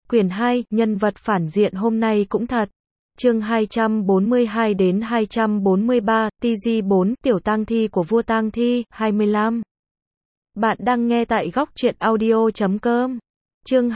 Quyển 2, nhân vật phản diện hôm nay cũng thật. Chương 242 đến 243, TG4, tiểu tang thi của vua tang thi, 25. Bạn đang nghe tại góc truyện audio.com. Chương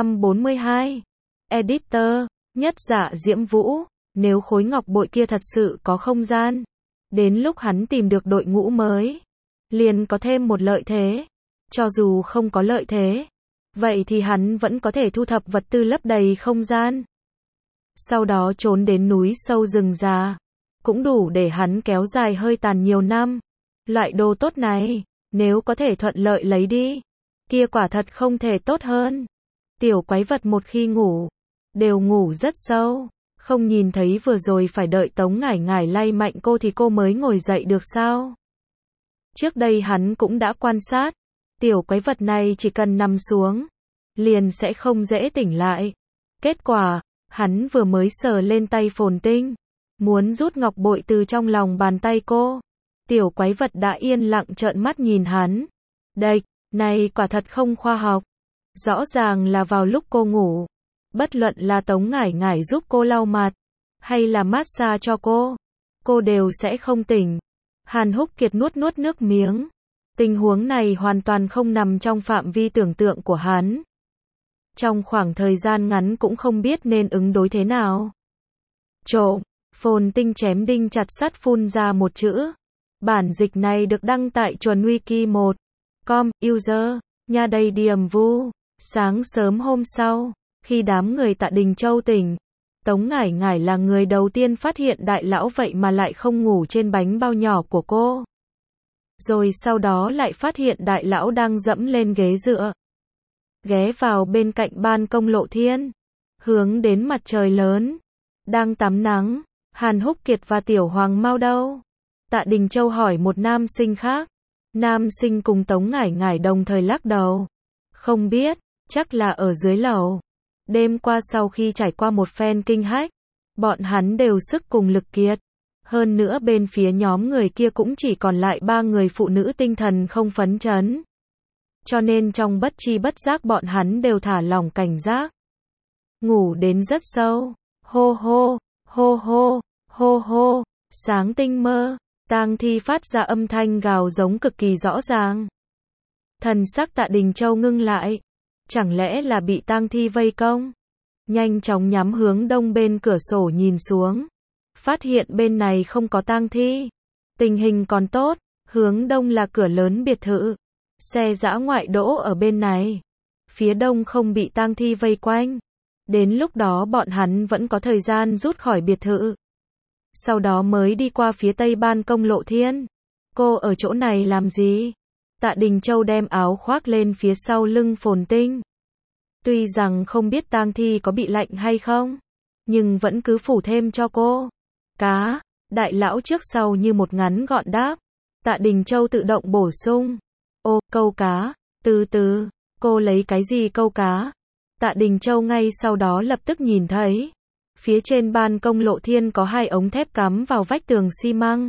242. Editor, nhất dạ Diễm Vũ, nếu khối ngọc bội kia thật sự có không gian, đến lúc hắn tìm được đội ngũ mới, liền có thêm một lợi thế. Cho dù không có lợi thế, vậy thì hắn vẫn có thể thu thập vật tư lấp đầy không gian. Sau đó trốn đến núi sâu rừng già, cũng đủ để hắn kéo dài hơi tàn nhiều năm. Loại đồ tốt này, nếu có thể thuận lợi lấy đi, kia quả thật không thể tốt hơn. Tiểu quái vật một khi ngủ, đều ngủ rất sâu. Không nhìn thấy vừa rồi phải đợi Tống Ngải Ngải lay mạnh cô thì cô mới ngồi dậy được sao? Trước đây hắn cũng đã quan sát, tiểu quái vật này chỉ cần nằm xuống, liền sẽ không dễ tỉnh lại. Kết quả, hắn vừa mới sờ lên tay Phồn Tinh, muốn rút ngọc bội từ trong lòng bàn tay cô. Tiểu quái vật đã yên lặng trợn mắt nhìn hắn. Đây, này quả thật không khoa học. Rõ ràng là vào lúc cô ngủ, bất luận là Tống Ngải Ngải giúp cô lau mặt, hay là massage cho cô đều sẽ không tỉnh. Hàn Húc Kiệt nuốt nước miếng. Tình huống này hoàn toàn không nằm trong phạm vi tưởng tượng của hắn. Trong khoảng thời gian ngắn cũng không biết nên ứng đối thế nào. Trộm, Phồn Tinh chém đinh chặt sắt phun ra một chữ. Bản dịch này được đăng tại chuẩn wiki 1.com, user, nhà đầy Điềm Vu. Sáng sớm hôm sau, khi đám người Tạ Đình Châu tỉnh, Tống Ngải Ngải là người đầu tiên phát hiện đại lão vậy mà lại không ngủ trên bánh bao nhỏ của cô. Rồi sau đó lại phát hiện đại lão đang dẫm lên ghế dựa, ghé vào bên cạnh ban công Lộ Thiên, hướng đến mặt trời lớn, đang tắm nắng. Hàn Húc Kiệt và Tiểu Hoàng Mao đâu? Tạ Đình Châu hỏi một nam sinh khác. Nam sinh cùng Tống Ngải Ngải đồng thời lắc đầu. Không biết, chắc là ở dưới lầu. Đêm qua sau khi trải qua một phen kinh hách, bọn hắn đều sức cùng lực kiệt. Hơn nữa bên phía nhóm người kia cũng chỉ còn lại 3 người phụ nữ tinh thần không phấn chấn. Cho nên trong bất chi bất giác bọn hắn đều thả lỏng cảnh giác. Ngủ đến rất sâu. Hô hô, hô hô, hô hô. Sáng tinh mơ, tang thi phát ra âm thanh gào giống cực kỳ rõ ràng. Thần sắc Tạ Đình Châu ngưng lại. Chẳng lẽ là bị tang thi vây công? Nhanh chóng nhắm hướng đông bên cửa sổ nhìn xuống. Phát hiện bên này không có tang thi. Tình hình còn tốt, hướng đông là cửa lớn biệt thự. Xe dã ngoại đỗ ở bên này. Phía đông không bị tang thi vây quanh. Đến lúc đó bọn hắn vẫn có thời gian rút khỏi biệt thự. Sau đó mới đi qua phía tây ban công Lộ Thiên. Cô ở chỗ này làm gì? Tạ Đình Châu đem áo khoác lên phía sau lưng Phồn Tinh. Tuy rằng không biết tang thi có bị lạnh hay không, nhưng vẫn cứ phủ thêm cho cô. Cá, đại lão trước sau như một ngắn gọn đáp. Tạ Đình Châu tự động bổ sung. Ô, câu cá, từ từ, cô lấy cái gì câu cá? Tạ Đình Châu ngay sau đó lập tức nhìn thấy. Phía trên ban công Lộ Thiên có 2 ống thép cắm vào vách tường xi măng.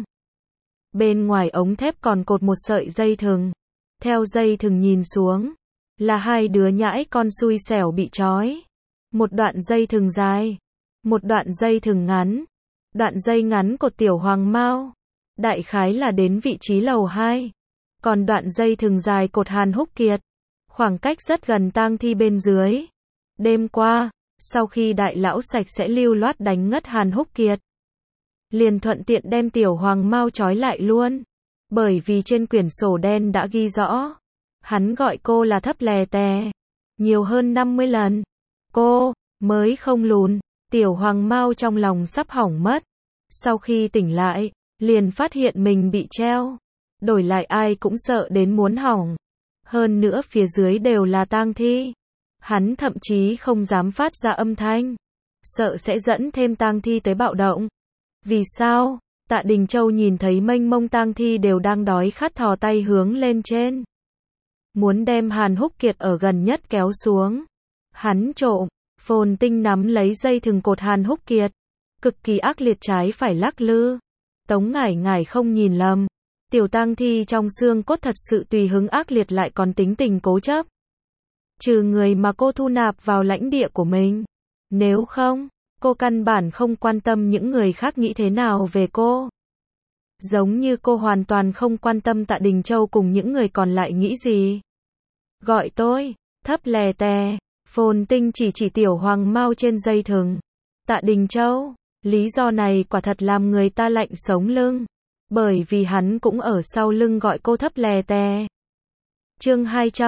Bên ngoài ống thép còn cột một sợi dây thừng. Theo dây thừng nhìn xuống, là 2 đứa nhãi con xui xẻo bị trói. Một đoạn dây thừng dài, một đoạn dây thừng ngắn. Đoạn dây ngắn cột Tiểu Hoàng Mao, đại khái là đến vị trí lầu 2. Còn đoạn dây thừng dài cột Hàn Húc Kiệt, khoảng cách rất gần tang thi bên dưới. Đêm qua, sau khi đại lão sạch sẽ lưu loát đánh ngất Hàn Húc Kiệt, liền thuận tiện đem Tiểu Hoàng Mao trói lại luôn. Bởi vì trên quyển sổ đen đã ghi rõ, hắn gọi cô là thấp lè tè, nhiều hơn 50 lần. Cô mới không lùn. Tiểu Hoàng Mao trong lòng sắp hỏng mất. Sau khi tỉnh lại, liền phát hiện mình bị treo. Đổi lại ai cũng sợ đến muốn hỏng. Hơn nữa phía dưới đều là tang thi. Hắn thậm chí không dám phát ra âm thanh, sợ sẽ dẫn thêm tang thi tới bạo động. Vì sao? Tạ Đình Châu nhìn thấy mênh mông tang thi đều đang đói khát thò tay hướng lên trên, muốn đem Hàn Húc Kiệt ở gần nhất kéo xuống. Hắn trộm. Phồn Tinh nắm lấy dây thừng cột Hàn Húc Kiệt, cực kỳ ác liệt trái phải lắc lư. Tống Ngải Ngải không nhìn lầm, tiểu tang thi trong xương cốt thật sự tùy hứng ác liệt lại còn tính tình cố chấp. trừ người mà cô thu nạp vào lãnh địa của mình. Nếu không, cô căn bản không quan tâm những người khác nghĩ thế nào về cô. Giống như cô hoàn toàn không quan tâm Tạ Đình Châu cùng những người còn lại nghĩ gì. Gọi tôi, thấp lè tè, Phồn Tinh chỉ Tiểu Hoàng Mao trên dây thừng. Tạ Đình Châu, lý do này quả thật làm người ta lạnh sống lưng. Bởi vì hắn cũng ở sau lưng gọi cô thấp lè tè. Chương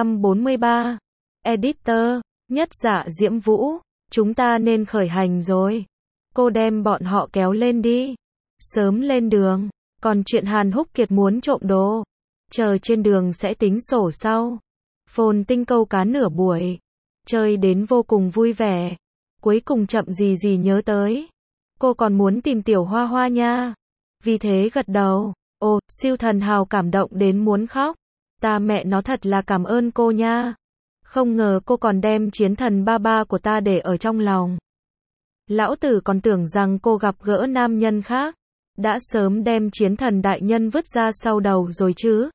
243. Editor, Nhất Dạ Diễm Vũ, chúng ta nên khởi hành rồi. Cô đem bọn họ kéo lên đi. Sớm lên đường, còn chuyện Hàn Húc Kiệt muốn trộm đồ, chờ trên đường sẽ tính sổ sau. Phồn Tinh câu cá nửa buổi, chơi đến vô cùng vui vẻ. Cuối cùng chậm gì nhớ tới, cô còn muốn tìm Tiểu Hoa Hoa nha. Vì thế gật đầu. Ồ, siêu thần hào cảm động đến muốn khóc. Ta mẹ nó thật là cảm ơn cô nha. Không ngờ cô còn đem chiến thần ba ba của ta để ở trong lòng. Lão tử còn tưởng rằng cô gặp gỡ nam nhân khác, đã sớm đem chiến thần đại nhân vứt ra sau đầu rồi chứ.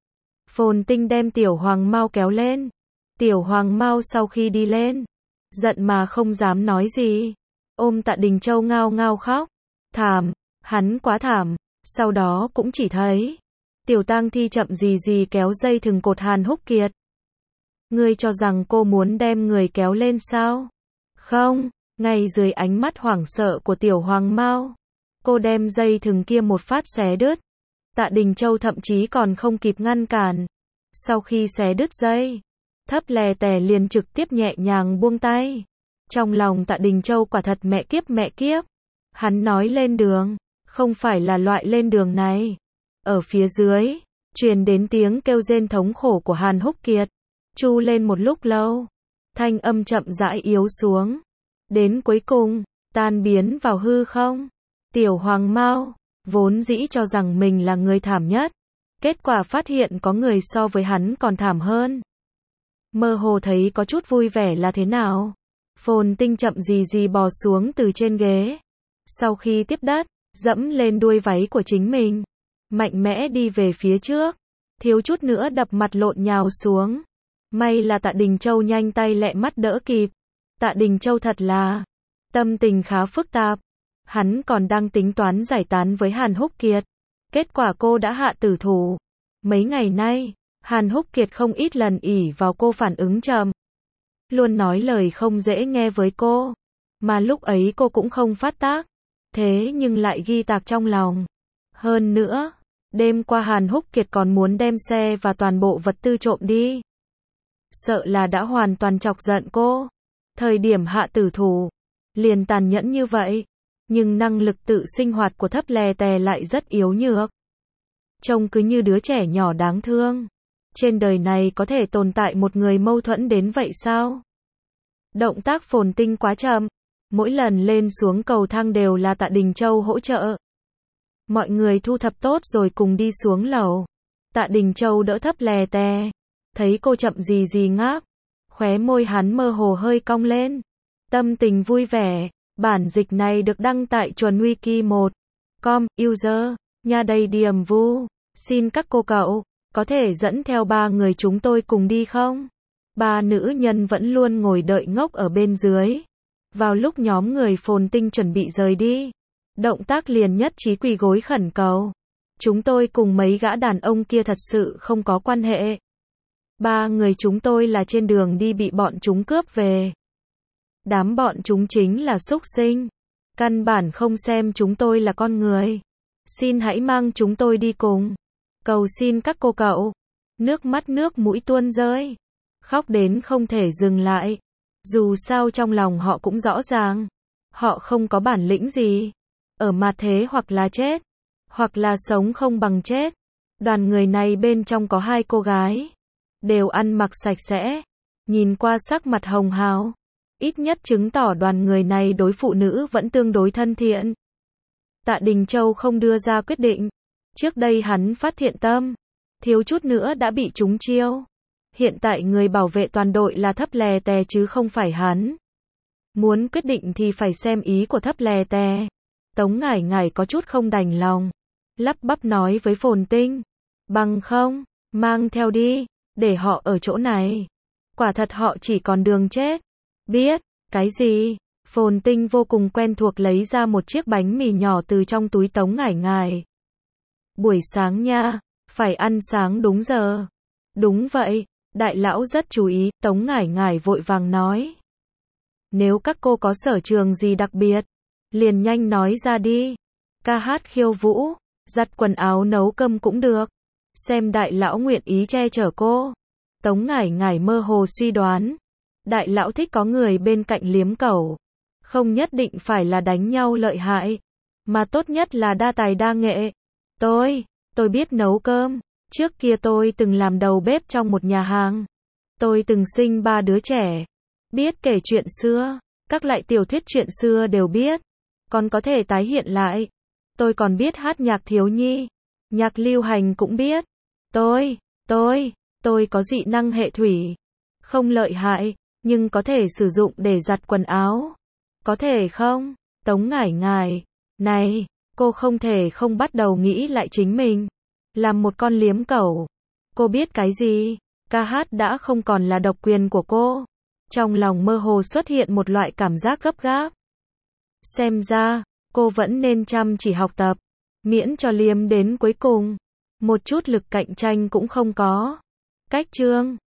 Phồn Tinh đem Tiểu Hoàng Mao kéo lên. Tiểu Hoàng Mao sau khi đi lên, giận mà không dám nói gì, ôm Tạ Đình Châu ngao ngao khóc. Thảm, hắn quá thảm. Sau đó cũng chỉ thấy Tiểu Tang Thi chậm gì kéo dây thừng cột Hàn Húc Kiệt. Ngươi cho rằng cô muốn đem người kéo lên sao? Không, ngay dưới ánh mắt hoảng sợ của Tiểu Hoàng Mao, cô đem dây thừng kia một phát xé đứt. Tạ Đình Châu thậm chí còn không kịp ngăn cản. Sau khi xé đứt dây, thấp lè tè liền trực tiếp nhẹ nhàng buông tay. Trong lòng Tạ Đình Châu quả thật mẹ kiếp. Hắn nói lên đường, không phải là loại lên đường này. Ở phía dưới, truyền đến tiếng kêu rên thống khổ của Hàn Húc Kiệt. Chu lên một lúc lâu, thanh âm chậm rãi yếu xuống. Đến cuối cùng, tan biến vào hư không. Tiểu Hoàng Mao, vốn dĩ cho rằng mình là người thảm nhất. Kết quả phát hiện có người so với hắn còn thảm hơn. Mơ hồ thấy có chút vui vẻ là thế nào. Phồn Tinh chậm gì bò xuống từ trên ghế. Sau khi tiếp đất, dẫm lên đuôi váy của chính mình, mạnh mẽ đi về phía trước, thiếu chút nữa đập mặt lộn nhào xuống. May là Tạ Đình Châu nhanh tay lẹ mắt đỡ kịp. Tạ Đình Châu thật là tâm tình khá phức tạp. Hắn còn đang tính toán giải tán với Hàn Húc Kiệt. Kết quả cô đã hạ tử thủ. Mấy ngày nay, Hàn Húc Kiệt không ít lần ỷ vào cô phản ứng chậm, luôn nói lời không dễ nghe với cô. Mà lúc ấy cô cũng không phát tác, thế nhưng lại ghi tạc trong lòng. Hơn nữa, đêm qua Hàn Húc Kiệt còn muốn đem xe và toàn bộ vật tư trộm đi. Sợ là đã hoàn toàn chọc giận cô. Thời điểm hạ tử thủ, liền tàn nhẫn như vậy. Nhưng năng lực tự sinh hoạt của thấp lè tè lại rất yếu nhược. Trông cứ như đứa trẻ nhỏ đáng thương. Trên đời này có thể tồn tại một người mâu thuẫn đến vậy sao? Động tác Phồn Tinh quá chậm. Mỗi lần lên xuống cầu thang đều là Tạ Đình Châu hỗ trợ. Mọi người thu thập tốt rồi cùng đi xuống lầu. Tạ Đình Châu đỡ thấp lè tè. Thấy cô chậm gì ngáp. Khóe môi hắn mơ hồ hơi cong lên. Tâm tình vui vẻ. Bản dịch này được đăng tại chuẩn wiki 1.com, user, nha đầy điểm vu. Xin các cô cậu, có thể dẫn theo 3 người chúng tôi cùng đi không? 3 nữ nhân vẫn luôn ngồi đợi ngốc ở bên dưới. Vào lúc nhóm người Phồn Tinh chuẩn bị rời đi, động tác liền nhất trí quỳ gối khẩn cầu. Chúng tôi cùng mấy gã đàn ông kia thật sự không có quan hệ. 3 người chúng tôi là trên đường đi bị bọn chúng cướp về. Đám bọn chúng chính là súc sinh. Căn bản không xem chúng tôi là con người. Xin hãy mang chúng tôi đi cùng. Cầu xin các cô cậu. Nước mắt nước mũi tuôn rơi. Khóc đến không thể dừng lại. Dù sao trong lòng họ cũng rõ ràng. Họ không có bản lĩnh gì. Ở mặt thế hoặc là chết. Hoặc là sống không bằng chết. Đoàn người này bên trong có 2 cô gái. Đều ăn mặc sạch sẽ. Nhìn qua sắc mặt hồng hào. Ít nhất chứng tỏ đoàn người này đối phụ nữ vẫn tương đối thân thiện. Tạ Đình Châu không đưa ra quyết định. Trước đây hắn phát thiện tâm, thiếu chút nữa đã bị trúng chiêu. Hiện tại người bảo vệ toàn đội là thấp lè tè chứ không phải hắn. Muốn quyết định thì phải xem ý của thấp lè tè. Tống Ngải Ngải có chút không đành lòng, lắp bắp nói với Phồn Tinh. Bằng không, mang theo đi, để họ ở chỗ này. Quả thật họ chỉ còn đường chết. Biết, cái gì? Phồn Tinh vô cùng quen thuộc lấy ra một chiếc bánh mì nhỏ từ trong túi Tống Ngải Ngải. Buổi sáng nha, phải ăn sáng đúng giờ. Đúng vậy, đại lão rất chú ý, Tống Ngải Ngải vội vàng nói. Nếu các cô có sở trường gì đặc biệt, liền nhanh nói ra đi. Ca hát khiêu vũ, giặt quần áo nấu cơm cũng được. Xem đại lão nguyện ý che chở cô. Tống Ngải Ngải mơ hồ suy đoán. Đại lão thích có người bên cạnh liếm cẩu. Không nhất định phải là đánh nhau lợi hại, mà tốt nhất là đa tài đa nghệ. Tôi biết nấu cơm. Trước kia tôi từng làm đầu bếp trong một nhà hàng. Tôi từng sinh 3 đứa trẻ. Biết kể chuyện xưa, các loại tiểu thuyết chuyện xưa đều biết. Còn có thể tái hiện lại. Tôi còn biết hát nhạc thiếu nhi. Nhạc lưu hành cũng biết. Tôi có dị năng hệ thủy. Không lợi hại, nhưng có thể sử dụng để giặt quần áo. Có thể không? Tống Ngải Ngải. Này, cô không thể không bắt đầu nghĩ lại chính mình. Làm một con liếm cẩu. Cô biết cái gì? Ca hát đã không còn là độc quyền của cô. Trong lòng mơ hồ xuất hiện một loại cảm giác gấp gáp. Xem ra, cô vẫn nên chăm chỉ học tập. Miễn cho liếm đến cuối cùng. Một chút lực cạnh tranh cũng không có. Cách chương